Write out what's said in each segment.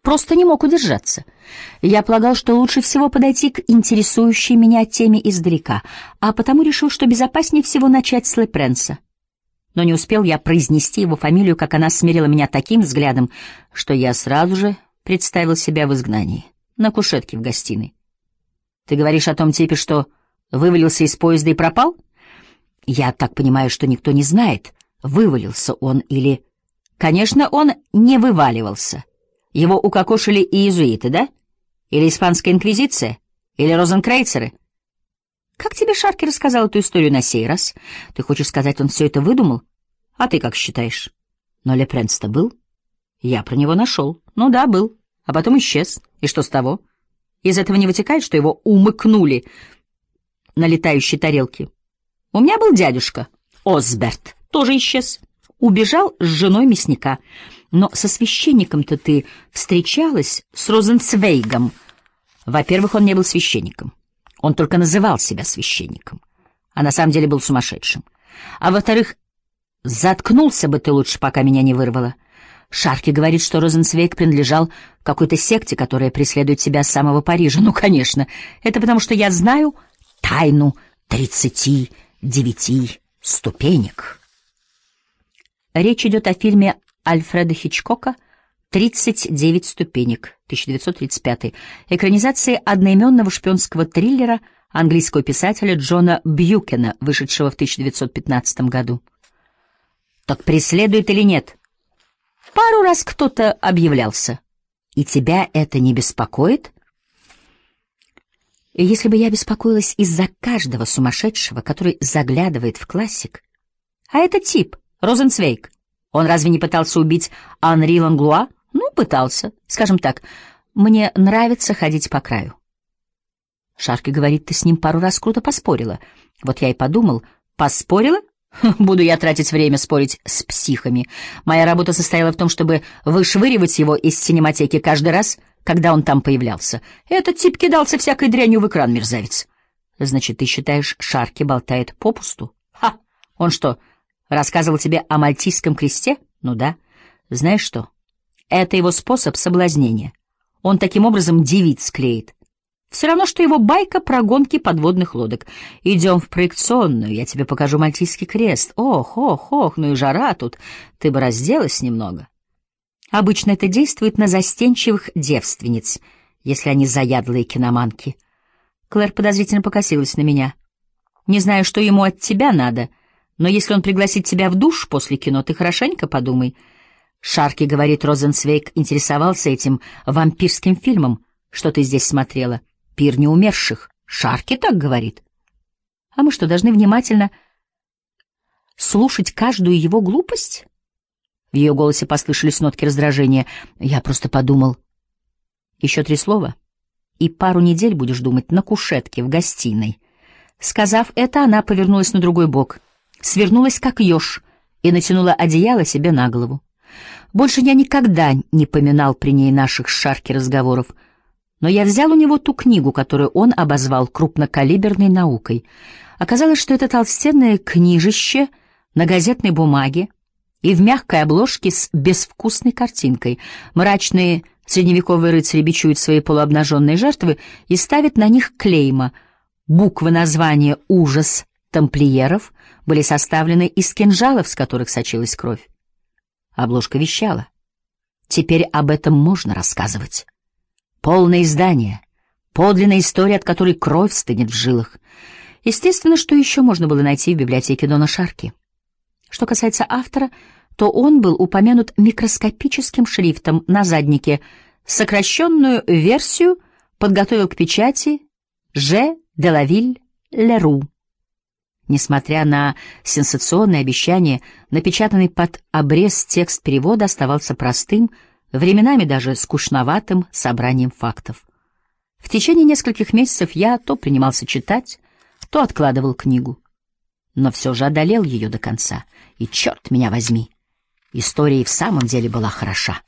просто не мог удержаться. Я полагал, что лучше всего подойти к интересующей меня теме издалека, а потому решил, что безопаснее всего начать с Лепренса. Но не успел я произнести его фамилию, как она смерила меня таким взглядом, что я сразу же представил себя в изгнании, на кушетке в гостиной. «Ты говоришь о том типе, что вывалился из поезда и пропал?» «Я так понимаю, что никто не знает, вывалился он или...» «Конечно, он не вываливался. Его укокошили иезуиты, да? Или испанская инквизиция? Или розенкрейцеры?» «Как тебе Шарки рассказал эту историю на сей раз? Ты хочешь сказать, он все это выдумал? А ты как считаешь?» «Но Лепренс-то был. Я про него нашел. Ну да, был. А потом исчез. И что с того? Из этого не вытекает, что его умыкнули на летающей тарелке. У меня был дядюшка Осберт. Тоже исчез. Убежал с женой мясника. Но со священником-то ты встречалась, с Розенцвейгом?» «Во-первых, он не был священником. Он только называл себя священником, а на самом деле был сумасшедшим. А во-вторых, заткнулся бы ты лучше, пока меня не вырвало. Шарки говорит, что Розенцвейг принадлежал какой-то секте, которая преследует тебя с самого Парижа. Ну, конечно, это потому что я знаю тайну 39 ступенек». Речь идет о фильме Альфреда Хичкока «39 ступенек», 1935, экранизации одноименного шпионского триллера английского писателя Джона Бьюкена, вышедшего в 1915 году. «Так преследует или нет?» «Пару раз кто-то объявлялся. И тебя это не беспокоит?» «Если бы я беспокоилась из-за каждого сумасшедшего, который заглядывает в классик. А этот тип, Розенцвейг, он разве не пытался убить Анри Ланглуа? Ну, пытался. Скажем так, мне нравится ходить по краю». Шарки говорит, ты с ним пару раз круто поспорила. Вот я и подумал, поспорила? Буду я тратить время спорить с психами. Моя работа состояла в том, чтобы вышвыривать его из синематеки каждый раз, когда он там появлялся. Этот тип кидался всякой дрянью в экран, мерзавец. Значит, ты считаешь, Шарки болтает попусту? Ха! Он что, рассказывал тебе о Мальтийском кресте? Ну да. Знаешь что? Это его способ соблазнения. Он таким образом девиц клеит. Все равно, что его байка про гонки подводных лодок. Идем в проекционную, я тебе покажу Мальтийский крест. Ох, ох, ох, ну и жара тут. Ты бы разделась немного. Обычно это действует на застенчивых девственниц, если они заядлые киноманки. Клэр подозрительно покосилась на меня. Не знаю, что ему от тебя надо, но если он пригласит тебя в душ после кино, ты хорошенько подумай. Шарки говорит, Розенцвейг интересовался этим вампирским фильмом, что ты здесь смотрела. «Пир неумерших». Шарки так говорит. А мы что, должны внимательно слушать каждую его глупость? В ее голосе послышались нотки раздражения. Я просто подумал. Еще 3 слова, и пару недель будешь думать на кушетке в гостиной. Сказав это, она повернулась на другой бок, свернулась как еж и натянула одеяло себе на голову. Больше я никогда не поминал при ней наших с Шарки разговоров, но я взял у него ту книгу, которую он обозвал крупнокалиберной наукой. Оказалось, что это толстенное книжище на газетной бумаге и в мягкой обложке с безвкусной картинкой. Мрачные средневековые рыцари бичуют свои полуобнаженные жертвы и ставят на них клейма. Буквы названия «Ужас тамплиеров» были составлены из кинжалов, с которых сочилась кровь. Обложка вещала. Теперь об этом можно рассказывать. Полное издание, подлинная история, от которой кровь стынет в жилах. Естественно, что еще можно было найти в библиотеке Дона Шарки. Что касается автора, то он был упомянут микроскопическим шрифтом на заднике. Сокращенную версию подготовил к печати Ж. Делавиль Леру. Несмотря на сенсационное обещание, напечатанный под обрез текст перевода оставался простым, временами даже скучноватым собранием фактов. В течение нескольких месяцев я то принимался читать, то откладывал книгу. Но все же одолел ее до конца, и, черт меня возьми, история и в самом деле была хороша.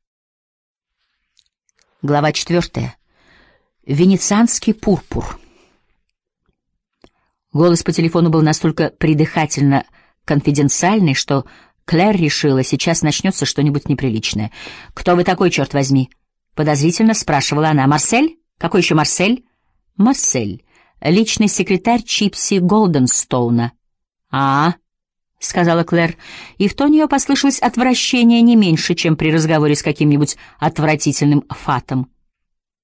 Глава 4. Венецианский пурпур. Голос по телефону был настолько придыхательно конфиденциальный, что Клэр решила, сейчас начнется что-нибудь неприличное. «Кто вы такой, черт возьми? Подозрительно спрашивала она. «Марсель? Какой еще Марсель?» «Марсель. Личный секретарь Чипси Голденстоуна». «А-а», — сказала Клэр, и в тоне ее послышалось отвращение не меньше, чем при разговоре с каким-нибудь отвратительным фатом.